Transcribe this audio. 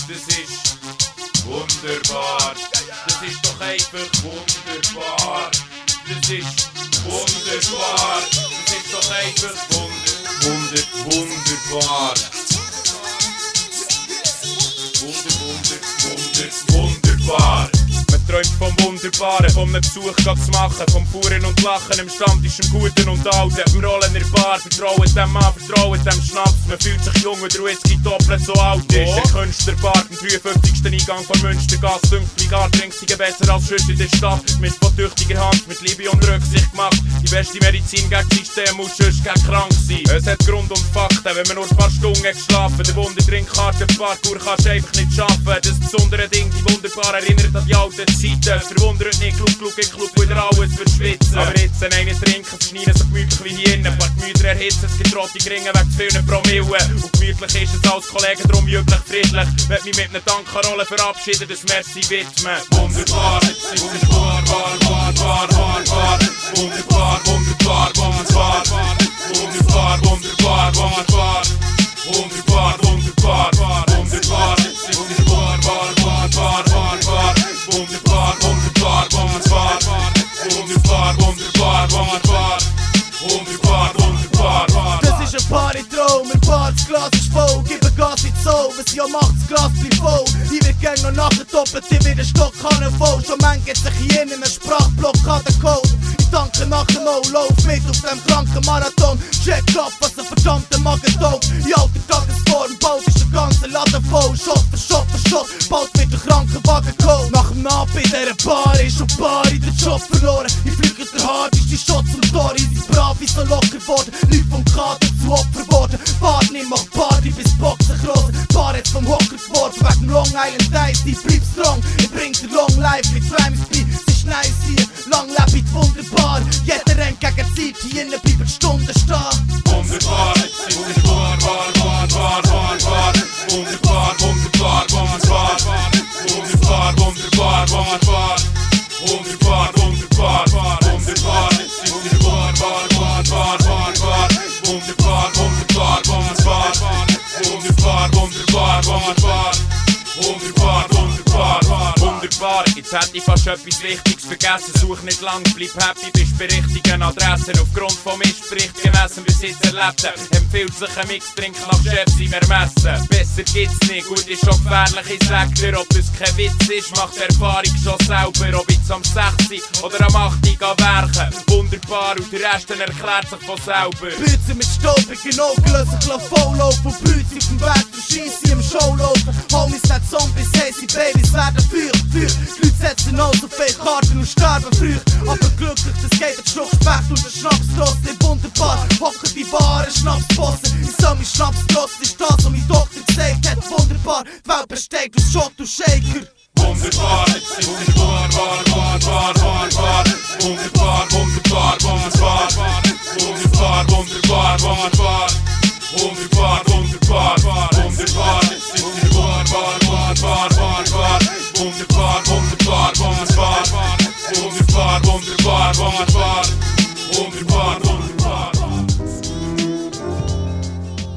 das ist wunderbar. Das ist doch einfach wunderbar. Das ist wunderbar. Das ist doch einfach wunderbar. Wunderbar. Man träumt vom Wunderbaren, vom Besuch zu machen, vom Fuhren und Lachen, im Stammtisch, im Guten und Alten, im Rollen in der Bar, vertrauen dem Mann, vertrauen dem Schnaps. Man fühlt sich jung, wenn der Whisky doppelt so alt ist. Der Künstlerbart im 53. Eingang von Münstergasse, dünkt wie gar Trinksigen besser als sonst in der Stadt. Mit von tüchtiger Hand, mit Liebe und Rücksicht gemacht. Die beste Medizin gegen das System muss sonst gegen krank sein. Es hat Grund und Fakten, wenn man nur ein paar Stunden geschlafen. Der Wundertrinkkartenparkour kannst du einfach nicht schaffen. Das besondere Ding, die wunderbar erinnert an die alten Zeiten. Es verwundert nicht, Klug in Klub wieder alles verschwitzen. Aber jetzt einen trinken, es schneiden so gemütlich wie hier. Ein paar Gemüter erhitzen, es gibt rote Gringen wegen zu vielen Promillen. Und gemütlich ist es als Kollegen, drum üblich friedlich. Wenn mich mit einer Dankkarole verabschieden, das Merci widmen. Wunderbar, wunderbar, wunderbar, wunderbar, wunderbar, wunderbar, wunderbar, wunderbar, wunderbar, wunderbar, wunderbar, wunderbar, wunderbar, wunderbar, wunderbar, wunderbar, wunderbar, wunderbar. Das ist ein Partytraum, ein Bar, das Glas ist voll. Gib Gas in die Soul, was ja macht, das Glas bleibt voll. Ich will gern noch nachher doppelt, ich will den Stockkanne voll. Schon manchmal geht sich hier in einen Sprachblockade-Code. Ich danke nachher noch, lauf mit auf dem kranken Marathon. Check ab, was ein verdammter Magen taugt. In alter Tagesform, bald ist der ganze Laden voll. Shot für Shot für Shot, bald wird der Krankenwagen geholt. Nach dem Nacht in dieser Bar ist schon Bar in den Job verloren. Ich fliege der hart, ist die Shots zum Tor. Ich bin brav, ist so locker geworden. Leute vom Kader zu Opfer geworden. Partner macht Party bis Boxen krossen. Bar jetzt vom Hocker geworfen, wegen dem Long Island Ice. Ich bleib strong, ich bring dir Long Life mit Frames bei. Es ist nice hier, lang lebt wunderbar. Jeder rennt gegen die Zeit, hier innen bleiben Stunden stehen. Wunderbar, wunderbar, wunderbar, wunderbar, wunderbar, wunderbar, wunderbar, wunderbar, wunderbar, wunderbar, wunderbar, wunderbar, wunderbar, wunderbar, wunderbar, wunderbar, wunderbar. Jetzt hätte ich fast etwas Wichtiges vergessen. Such nicht lang, bleib happy, bist bei richtigen Adressen. Aufgrund vom Mischbericht gemessen, bis jetzt erlebten. Empfiehlt sich ein Mixtrink nach Chef im Ermessen. Besser gibt's nicht, gut ist schon gefährlich, ich sag dir. Ob es kein Witz ist, macht die Erfahrung schon selber. Ob jetzt am 6 oder am 8 gehen werken. Wunderbar und der Rest erklärt sich von selber. Büze mit staubigen Augen lassen sich volllaufen. Und Büze auf dem Weg zu schiessen im Showlaufen. Homies nicht Zombies, hey, sie Babys werden Feuer. Die Leute setzen all so viele Karten und sterben früh. Aber glücklich, das geht ein Schluck Specht und der Schnaps trotzdem